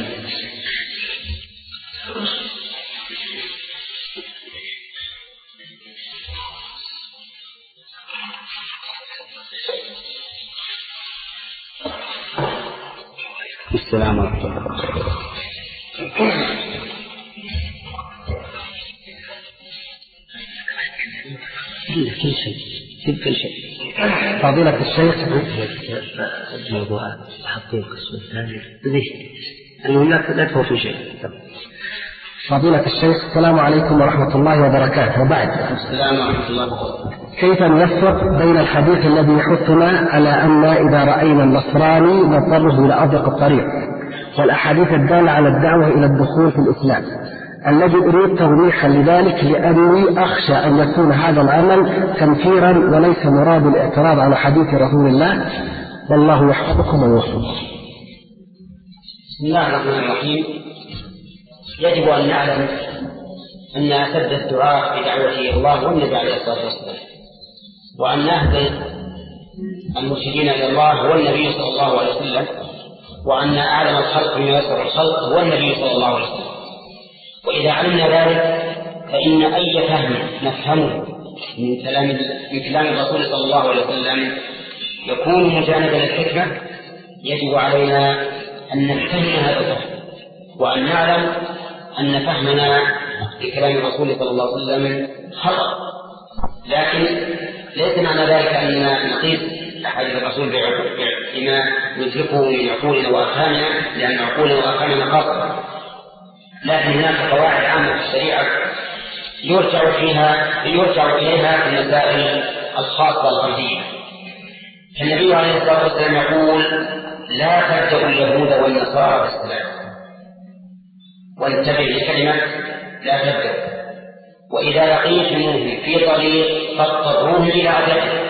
السلام ورحمة الله وبركاته. كل شيء كل شيء. فضيلة الشيخ، موضوع تحقيق القسم الثاني ليش؟ المهم لا تفوتوا شيء. فضيلة الشيخ، السلام عليكم ورحمة الله وبركاته. وبعد، السلام ورحمة الله وبركاته. كيف نوفق بين الحديث الذي يحثنا على أن إذا رأينا النصراني نضطره إلى أضيق الطريق، والأحاديث الدالة على الدعوة إلى الدخول في الإسلام، الذي أريد توضيحا لذلك لأني أخشى أن يكون هذا العمل تنفيرا وليس مراد الاعتراض على حديث رسول الله، والله يحفظكم ويوفقكم. بسم الله الرحمن الرحيم. يجب أن نعلم أن أسد الدعاء بدعوة إلى الله والنبي عليه الصلاة والسلام، وأن نهدي المرشدين إلى الله هو النبي صلى الله عليه وسلم، وأن أعلم الخلق بما يسر الخلق هو النبي صلى الله عليه وسلم. وإذا علمنا ذلك فإن أي فهم نفهمه من كلام من كلام الرسول صلى الله عليه وسلم يكون مجانبا للحكمة، يجب علينا أن نفهم هذا الفهم، وأن نعلم أن فهمنا لكلام الرسول صلى الله عليه وسلم خطأ. لكن ليس معنى ذلك أن نقيس أحاديث الرسول بما ندركه من عقولنا وأفهامنا، لأن عقولنا وأفهامنا خاصة، لكن هناك قواعد عامة في الشريعة يرجع فيها يرجع إليها في المسائل الخاصة الفردية. النبي عليه الصلاة والسلام يقول: لا تبدأوا اليهود والنصارى بالسلام، وانتبه لكلمة لا تبدأ. وإذا لقيتموهم في طريق فاضطروهم إلى عدله.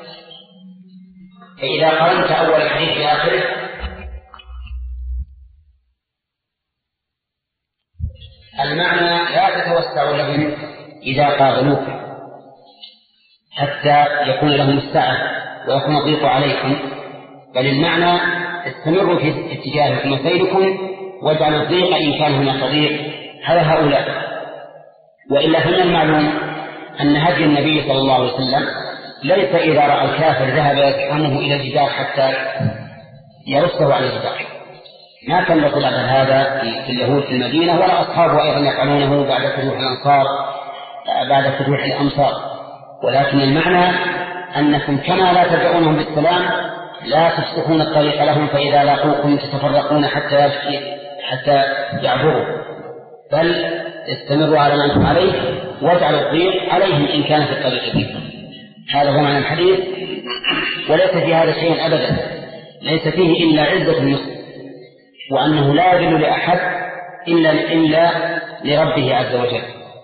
فإذا قرنت أول الحديث بآخره المعنى لا تتوسع لهم إذا قابلوك حتى يكون لهم السعة ويكون الضيق عليكم، بل المعنى استمروا في اتجاهكم وسيركم، واجعل الضيق إن كان هناك ضيق على هؤلاء. وإلا فمن المعلوم أن هدي النبي صلى الله عليه وسلم ليس إذا رأى الكافر ذهب يزحمه إلى الجدار حتى يرصه على الجدار. ما كان يقول هذا في اليهود في المدينة، ولا أصحابه أيضا يفعلونه بعد فتوح الأنصار بعد فتوح الأمصار. ولكن المعنى أنكم كما لا تدعونهم بالسلام لا تفتحون الطريق لهم، فإذا لاقوكم تتفرقون حتى حتى يعبروا، بل استمروا على ما أنتم عليه واجعلوا الضيق عليهم إن كان في الطريق دي. هذا هو معنى الحديث، وليس في هذا شيء أبدا، ليس فيه إلا عزة المسلم، وأنه لا يذل لأحد إلا, إلا لربه عز وجل.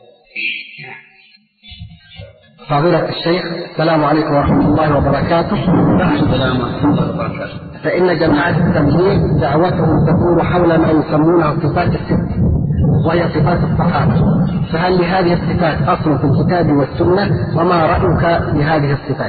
فضيلة الشيخ، السلام عليكم ورحمة الله وبركاته. السلام ورحمة الله وبركاته. فإن جماعة التبليغ دعوتهم تدور حول ما يسمونه الصفات الست، وهي صفات الصحابة، فهل لهذه الصفات أصل في الكتاب والسنة؟ وما رأيك بهذه الصفات؟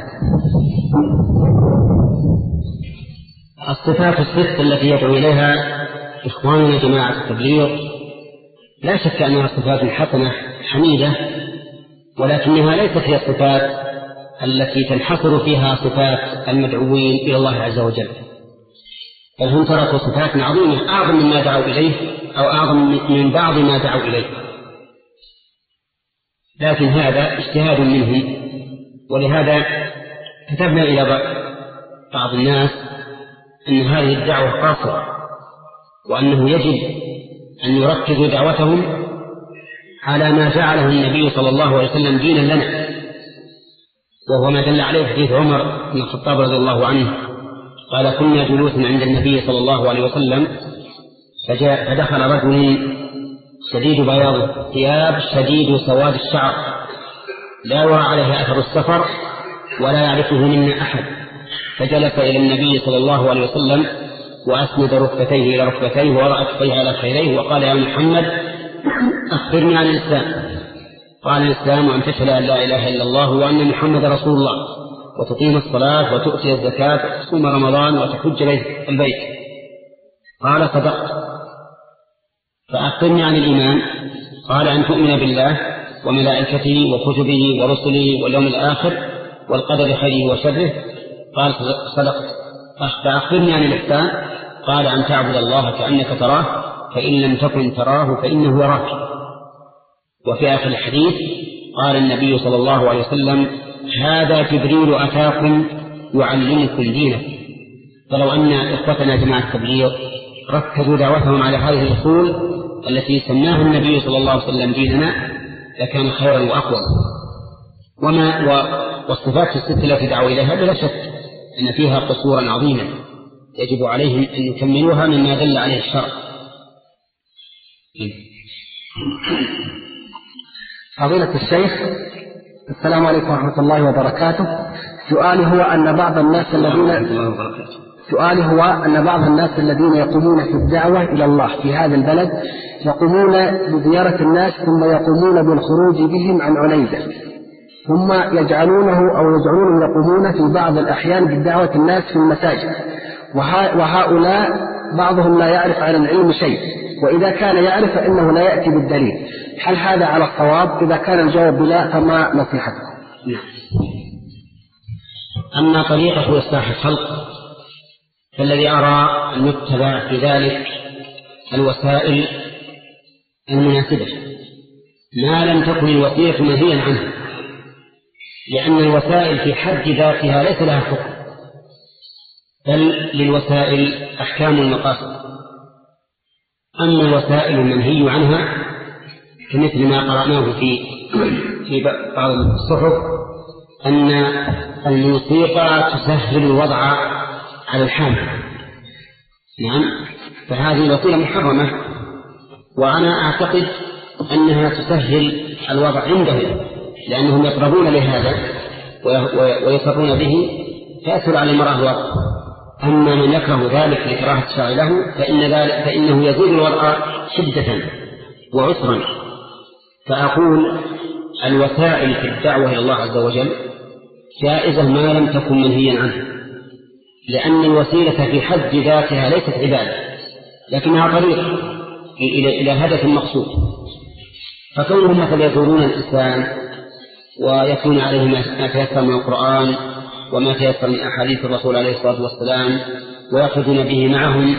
الصفات الست التي يدعو إليها إخواننا جماعة التبليغ لا شك أنها صفات حسنة حميدة، ولكنها ليست هي الصفات التي تنحصر فيها صفات المدعوين إلى الله عز وجل، بل هم تركوا صفات عظيمة أعظم مما دعوا إليه أو أعظم من بعض ما دعوا إليه، لكن هذا اجتهاد منهم. ولهذا كتبنا إلى بعض الناس أن هذه الدعوة قاصرة، وأنه يجب أن يركزوا دعوتهم على ما جعله النبي صلى الله عليه وسلم دينا لنا، وهو ما دل عليه حديث عمر بن الخطاب رضي الله عنه قال: كنا جلوسا عند النبي صلى الله عليه وسلم فجاء فدخل رجل شديد بياض الثياب شديد سواد الشعر لا يرى عليه أثر السفر ولا يعرفه منا أحد، فجلس إلى النبي صلى الله عليه وسلم وأسند ركبتيه إلى ركبتيه ووضع كفيه على خيريه وقال: يا محمد أخبرني عن الإسلام. قال: الإسلام أن تشهد أن لا إله إلا الله وأن محمد رسول الله، وتقيم الصلاة وتؤتي الزكاة وتصوم رمضان وتحج البيت. قال: صدقت. فأخبرني عن الإيمان. قال: أن تؤمن بالله وملائكته وكتبه ورسله واليوم الآخر والقدر خيره وشره. قال: صدقت. فأخبرني عن الإحسان. قال: أن تعبد الله كأنك تراه فإن لم تكن تراه فإنه يراك. وفي آخر الحديث قال النبي صلى الله عليه وسلم: هذا جبريل أتاكم يعلمكم دينكم. فلو أن إخوتنا جماعة التبليغ ركزوا دعوتهم على هذه الأصول التي سماها النبي صلى الله عليه وسلم ديننا لكان خيرا وأقوى. وما والصفات الست التي دعوا إليها بلا شك أن فيها قصورا عظيما يجب عليهم أن يكملوها مما دل عليه الشرع. فضيلة الشيخ، السلام عليكم ورحمة الله وبركاته. سؤالي هو أن بعض الناس الذين سؤالي هو أن بعض الناس الذين يقومون في الدعوة إلى الله في هذا البلد يقومون بزيارة الناس ثم يقومون بالخروج بهم عن عنيزة، ثم يجعلونه أو يجعلونهم يقومون في بعض الأحيان بالدعوة الناس في المساجد، وهؤلاء بعضهم لا يعرف عن العلم شيء، وإذا كان يعرف فإنه لا يأتي بالدليل. هل هذا على الصواب؟ إذا كان الجواب لا فما نصيحته؟ أما طريقة إصلاح الخلق فالذي أرى أن يتبع في ذلك الوسائل المناسبة ما لم تكن الوسيلة منهيا عنها، لأن الوسائل في حد ذاتها ليس لها حكم، بل للوسائل أحكام المقاصد. أما الوسائل المنهي عنها كمثل ما قرأناه في في بعض الصحف أن الموسيقى تسهل الوضع على الحامل، نعم، فهذه وسيلة محرمة، وأنا أعتقد أنها تسهل الوضع عندهم لأنهم يطربون لهذا ويصرون به فيسهل على المرأة الوضع. أما من يكره ذلك لكراهة الشرع له فإن ذلك فإنه يزيد الوضع شدة وعسرا. فأقول الوسائل في الدعوة إلى الله عز وجل جائزة ما لم تكن منهيا عنها، لأن الوسيلة في حد ذاتها ليست عبادة لكنها طريق إلى إلى هدف مقصود. فكونهم مثلا يزورون الإنسان ويكون عليه ما تيسر من القرآن وما تيسر من أحاديث الرسول عليه الصلاة والسلام ويأخذون به معهم،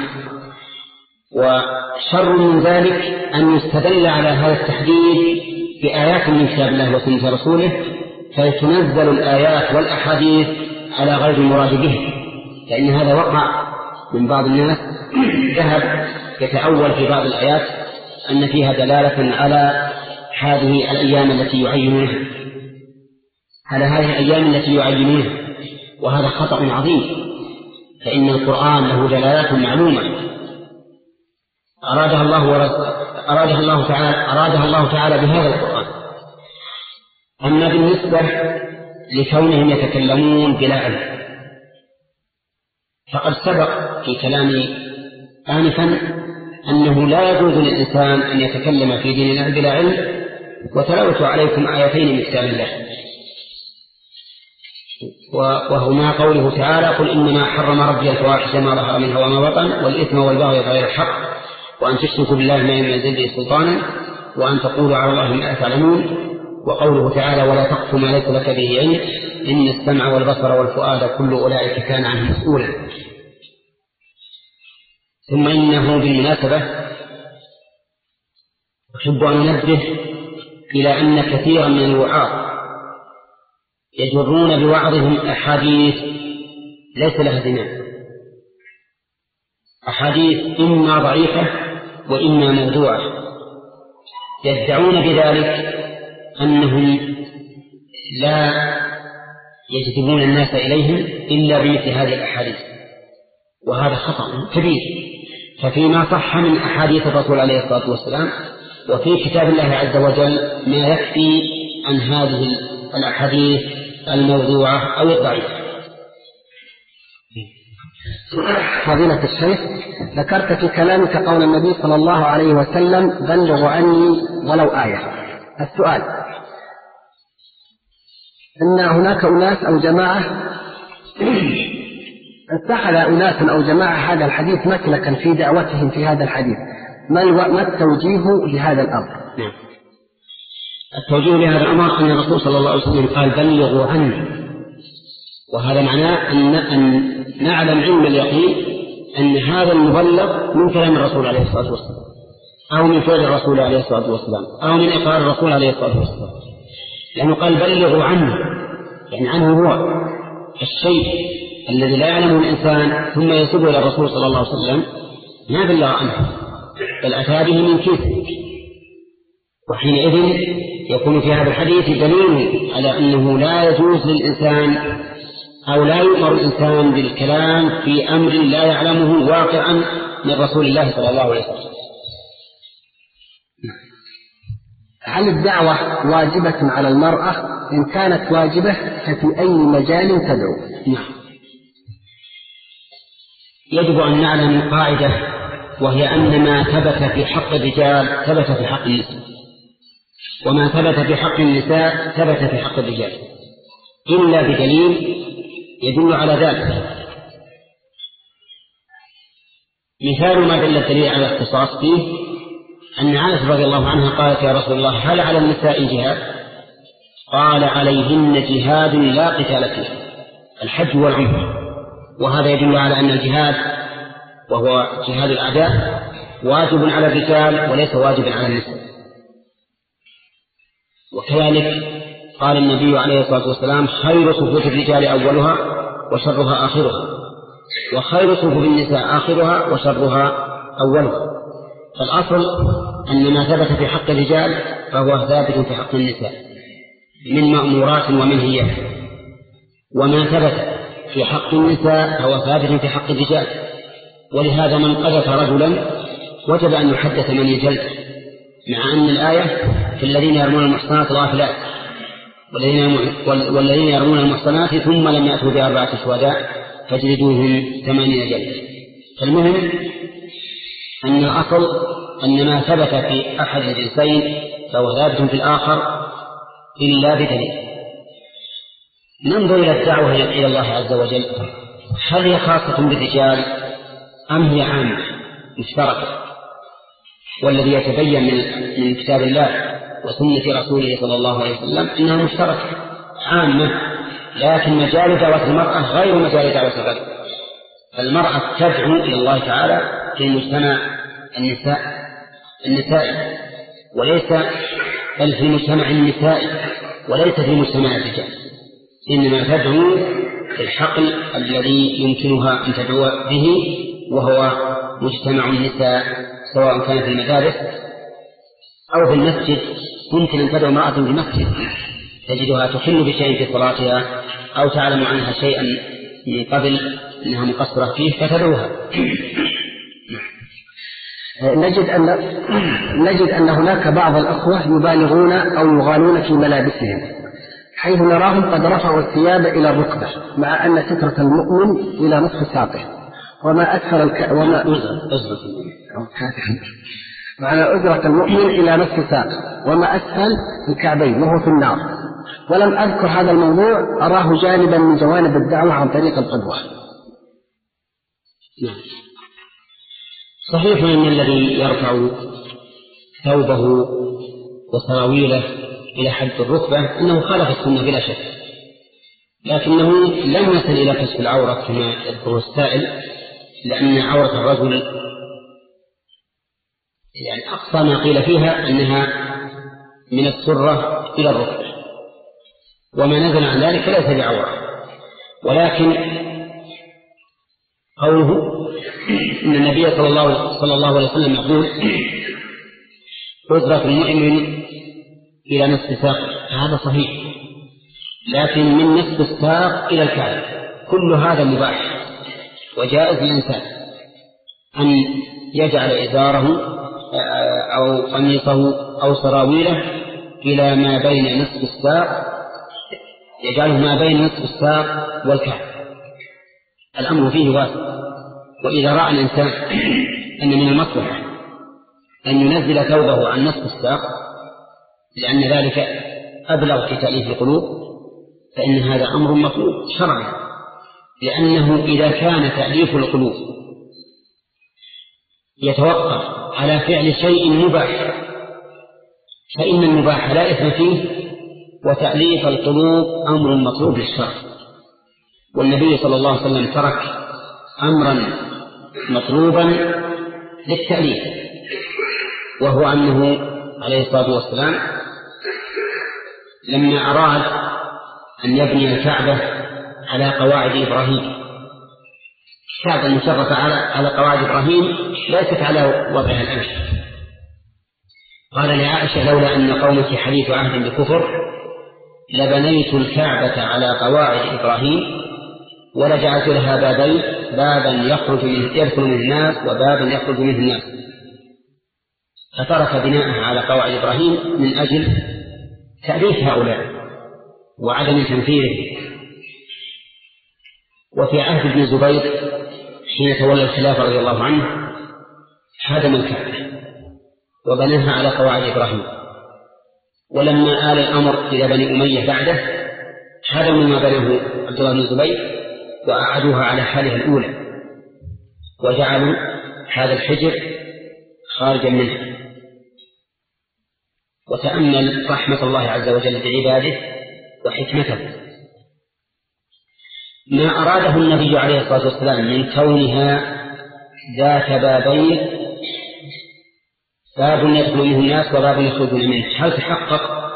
وشر من ذلك أن يستدل على هذا التحديد بآيات من كتاب الله وسنة رسوله فيتنزل الآيات والأحاديث على غير المراد به، لأن هذا وقع من بعض الناس الذهب يتأول في بعض الآيات أن فيها دلالة على هذه الأيام التي يعينونها، على هذه الأيام التي يعينونها، وهذا خطأ عظيم، فإن القرآن له دلالات معلومة أرادها الله أرادها الله تعالى أرادها الله تعالى بهذا القرآن. أما بالنسبة لكونهم يتكلمون بلا علم، فقد سبق في كلامي آنفا أنه لا يجوز للإنسان أن يتكلم في دين الله بلا علم، وتلوت عليكم آيتين من كتاب الله، وهما قوله تعالى: قل إنما حرم ربي الفواحش ما ظهر منها وما بطن والإثم والبغي بغير الحق وأن تشركوا بالله ما لم ينزل به سلطانا وأن تقولوا على الله ما لا تعلمون. وقوله تعالى: ولا تقف ما ليس لك به علم إن السمع والبصر والفؤاد كل أولئك كان عنه مسؤولا. ثم إنه بالمناسبة أحب أن ننبه إلى أن كثيرا من الوعاظ يجرون بوعظهم أحاديث ليس لها دماء، أحاديث إما ضعيفة وإما موضوعة، يدعون بذلك أنهم لا يجذبون الناس إليهم إلا بمثل هذه الأحاديث، وهذا خطأ كبير. ففيما صح من أحاديث الرسول عليه الصلاة والسلام وفي كتاب الله عز وجل ما يكفي عن هذه الأحاديث الموضوعة أو الضعيفة. فضيلة الشيخ، ذكرت في كلامك قول النبي صلى الله عليه وسلم: بلغوا عني ولو آية. السؤال: إن هناك أناس أو جماعة اتخذ أناس أو جماعة هذا الحديث مسلكا في دعوتهم في هذا الحديث، ما التوجيه لهذا الأمر؟ نعم. التوجيه لهذا الأمر أن الرسول صلى الله عليه وسلم قال: بلغوا عني، وهذا معناه أن, أن نعلم علم اليقين أن هذا المبلغ من كلام الرسول عليه الصلاة والسلام، أو من فعل الرسول عليه الصلاة والسلام، أو من إقرار الرسول عليه الصلاة والسلام، لأنه قال: بلغوا عنه، يعني عنه هو الشيء الذي لا يعلمه الإنسان ثم ينسب إلى الرسول صلى الله عليه وسلم، ما بلغ عنه بل أتى به من كيسه. وحينئذ يكون في هذا الحديث دليل على أنه لا يجوز للإنسان أو لا يؤمر الإنسان بالكلام في أمر لا يعلمه واقعا من رسول الله صلى الله عليه وسلم. هل الدعوة واجبة على المرأة؟ إن كانت واجبة ففي أي مجال تدعو؟ نعم. يجب أن نعلم قاعدة، وهي أن ما ثبت في حق الرجال ثبت في حق النساء، وما ثبت في حق النساء ثبت في حق الرجال، إلا بدليل يدل على ذلك. مثال ما دل الدليل على الاختصاص فيه أن عائشة رضي الله عنها قالت: يا رسول الله، هل على النساء جهاد؟ قال: عليهن جهاد لا قتال فيه، الحج والعمرة. وهذا يدل على أن الجهاد وهو جهاد الأعداء واجب على الرجال وليس واجبا على النساء. وكذلك قال النبي عليه الصلاة والسلام: خير صفوف الرجال أولها وشرها آخرها، وخير صفوف النساء آخرها وشرها أولها. فالأصل أن ما ثبت في حق الرجال فهو ثابت في حق النساء من مأمورات ومنهيات، وما ثبت في حق النساء فهو ثابت في حق الرجال. ولهذا من قذف رجلا وجب أن يحدث ثمانية جلد، مع أن الآية في الذين يرمون المحصنات الغافلات والذين يرمون المحصنات ثم لم يأتوا بأربعة شهداء فاجلدوهم ثمانين جلد. فالمهم أن الأصل أن ما ثبت في أحد الجنسين فهو ثابت في الآخر إلا بدليل. ننظر إلى الدعوة إلى الله عز وجل، هل هي خاصة بالرجال أم هي عامة مشتركة؟ والذي يتبين من من كتاب الله وسنة رسوله صلى الله عليه وسلم إنها مشتركة عامة، لكن مجال دعوة المرأة غير مجال دعوة الرجل. فالمرأة تدعو إلى الله تعالى في مجتمع النساء النسائي وليس بل في مجتمع النساء وليس في مجتمع الرجال، إنما تدعو في الحقل الذي يمكنها أن تدعو به، وهو مجتمع النساء سواء كان في المدارس أو في المسجد، ممكن أن تدعو امرأة في المسجد تجدها تخل بشيء في صلاتها أو تعلم عنها شيئا من قبل أنها مقصرة فيه فتدعوها. نجد أن نجد أن هناك بعض الأخوة يبالغون أو يغالون في ملابسهم، حيث نراهم قد رفعوا الثياب إلى الركبة مع أن سترة المؤمن إلى نصف ساقه، وما أكثر الك... وما معنى أجرة المؤمن إلى نصف ساقه وما أسفل الكعبين وهو في النار. ولم أذكر هذا الموضوع، أراه جانبا من جوانب الدعوة عن طريق القدوة. صحيح أن الذي يرفع ثوبه وسراويله إلى حد الركبة إنه خالف السنة بلا شك، لكنه لم يصل إلى كشف العورة كما يذكره السائل، لأن عورة الرجل يعني أقصى ما قيل فيها أنها من السرة إلى الركبة، وما نزل عن ذلك ليس بعورة. ولكن قوله إن النبي صلى الله, صلى الله عليه وسلم يقول أجرة المؤمن إلى نصف ساق، هذا صحيح، لكن من نصف الساق إلى الكعب كل هذا مباح وجائز للإنسان أن يجعل إزاره أو قميصه أو سراويله إلى ما بين نصف الساق، يجعله ما بين نصف الساق والكعب، الأمر فيه واسع. وإذا رأى الإنسان أن من المصلحة أن ينزل ثوبه عن نصف الساق لأن ذلك أبلغ في تأليف القلوب، فإن هذا أمر مطلوب شرعا، لأنه إذا كان تأليف القلوب يتوقف على فعل شيء مباح فإن المباح لا إثم فيه، وتأليف القلوب أمر مطلوب للشرع. والنبي صلى الله عليه وسلم ترك أمرا مطلوبا للتأليف، وهو أنه عليه الصلاة والسلام لما أراد أن يبني الكعبة على قواعد إبراهيم، الكعبة المشرفة على على قواعد إبراهيم ليست على وضعها الآن، قال لعائشة لولا أن قومك حديث عهد بكفر لبنيت الكعبة على قواعد إبراهيم ولجعلت لها بابين، بابا يخرج منه يدخل منه الناس وبابا يخرج منه الناس، فترك بناءها على قواعد إبراهيم من أجل تأليف هؤلاء وعدم تنفيذه. وفي عهد ابن الزبير حين تولى الخلافة رضي الله عنه هدم الكعبة وبناها على قواعد إبراهيم، ولما آل الأمر إلى بني أمية بعده هدموا ما بناه عبد الله بن الزبير وأعادوها على حالها الأولى وجعلوا هذا الحجر خارجا منها. وتأمل رحمة الله عز وجل بعباده وحكمته، ما أراده النبي عليه الصلاة والسلام من كونها ذات بابين، باب يدخل منه الناس وباب يخرجون منه، هل تحقق؟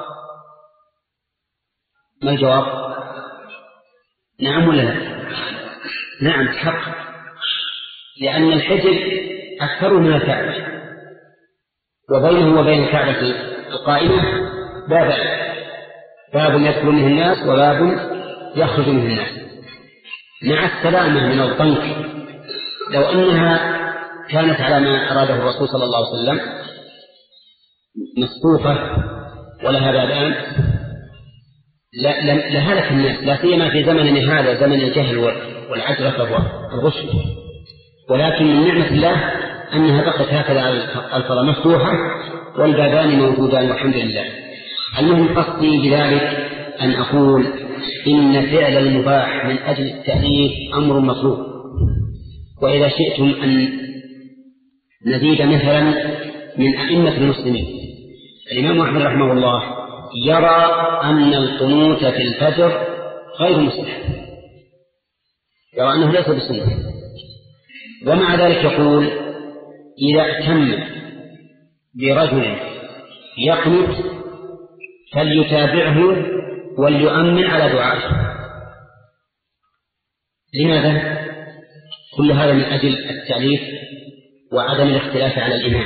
ما الجواب؟ نعم ولا لا؟ نعم تحقق، لأن الحجر أكثر من الكعبة، وبينه وبين الكعبة القائمة بابان، باب يدخل منه الناس وباب يخرج منه الناس، مع السلامة من الضنك. لو أنها كانت على ما أراده الرسول صلى الله عليه وسلم مصفوفة ولها بابان لهلك الناس، لا سيما في زمننا هذا زمن الجهل والعجرة والغش. ولكن من نعمة الله أنها بقت هكذا الفضاء مفتوحة والبابان موجودان والحمد لله. المهم قصدي بذلك أن أقول إن فعل المباح من أجل التأليف أمر مطلوب. وإذا شئتم أن نزيد مثلا من أئمة المسلمين، الإمام أحمد رحمه الله يرى أن القنوت في الفجر غير مستحب، يرى أنه ليس بسنة، ومع ذلك يقول إذا اهتم برجل يقنت فليتابعه وليؤمن على دعائه. لماذا؟ كل هذا من أجل التأليف وعدم الاختلاف على الإمام.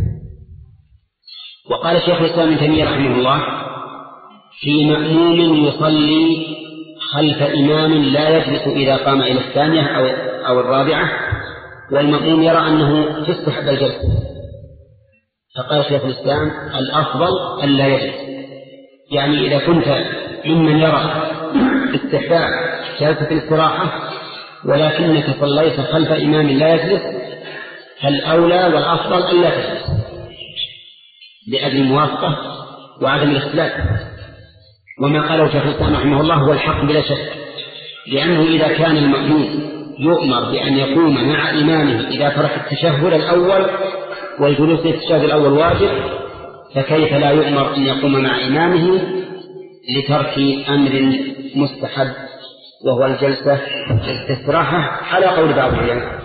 وقال شيخ الإسلام ابن تيمية رحمه الله في مأموم يصلي خلف إمام لا يجلس إذا قام إلى الثانية أو, أو الرابعة، والمأموم يرى أنه تستحب الجلسة، فقال شيخ الإسلام الأفضل ألا يجلس. يعني إذا كنت ممن يرى استحباب جلسة الاستراحة ولكنك صليت خلف إمام لا يجلس، فالأولى والأفضل ألا تجلس لأجل الموافقة وعدم الاختلاف. وما قاله شيخ الإسلام رحمه الله هو الحق بلا شك، لأنه إذا كان المأموم يؤمر بأن يقوم مع إمامه إذا ترك التشهد الأول والجلوس للتشهد الأول واجب، فكيف لا يؤمر أن يقوم مع إمامه لترك أمر مستحب وهو الجلسة الاستراحة على قول بعض العلماء.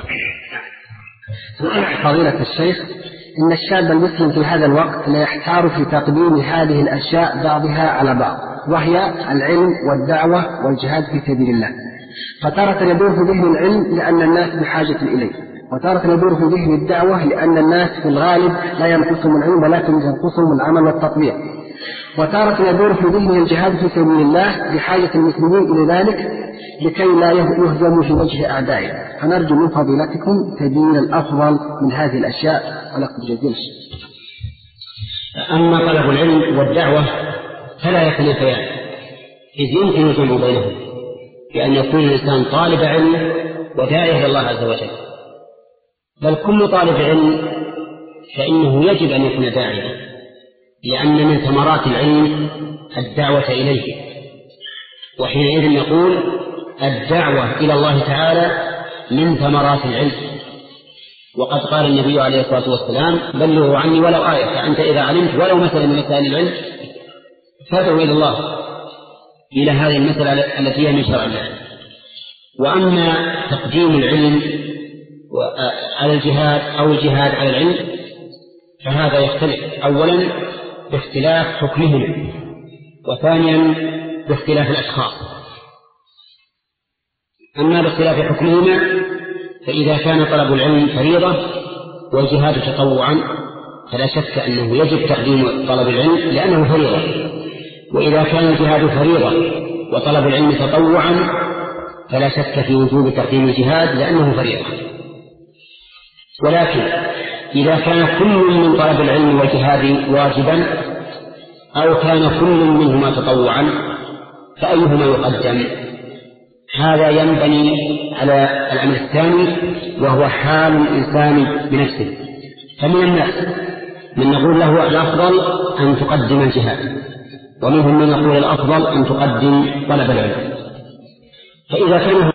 فضيلة الشيخ، إن الشاب المسلم في هذا الوقت لا يحتار في تقديم هذه الأشياء بعضها على بعض، وهي العلم والدعوة والجهاد في سبيل الله. فتارة يدور في ذهن العلم لأن الناس بحاجة إليه، وتارة يدور في ذهن الدعوة لأن الناس في الغالب لا ينقصهم العلم ولكن ينقصهم العمل والتطبيق. وتارة يدور في ذهن الجهاد في سبيل الله بحاجة المسلمين إلى ذلك لكي لا يهزموا في وجه أعدائهم. فنرجو من فضيلتكم سبيل الأفضل من هذه الأشياء، ولكم جزيل الشكر. أما طلب العلم والدعوة فلا يختلفان، إذ يمكن الجمع بينهم بأن يكون الإنسان طالب علم وداعي إلى الله عز وجل، بل كل طالب علم فإنه يجب أن يكون داعيا، لأن من ثمرات العلم الدعوة إليه. وحينئذ نقول الدعوة إلى الله تعالى من ثمرات العلم. وقد قال النبي عليه الصلاة والسلام بلغوا عني ولو آية، فأنت إذا علمت ولو مثلا من مسائل العلم فادعوا إلى الله إلى هذه المسألة التي هي من شرع الله. وأما تقديم العلم على الجهاد أو الجهاد على العلم فهذا يختلف، أولا باختلاف حكمهما، وثانيا باختلاف الأشخاص. أما باختلاف حكمهما فإذا كان طلب العلم فريضة والجهاد تطوعا فلا شك أنه يجب تقديم طلب العلم لأنه فريضة، وإذا كان الجهاد فريضة وطلب العلم تطوعا فلا شك في وجوب تقديم الجهاد لأنه فريضة. ولكن إذا كان كل من طلب العلم والجهاد واجبا أو كان كل منهما تطوعا فأيهما يقدم؟ هذا ينبني على الأمر الثاني وهو حال الإنسان بنفسه. فمن الناس من نقول له الأفضل أن تقدم الجهاد، ومنهم من يقول الأفضل أن تقدم طلب العلم. فإذا كان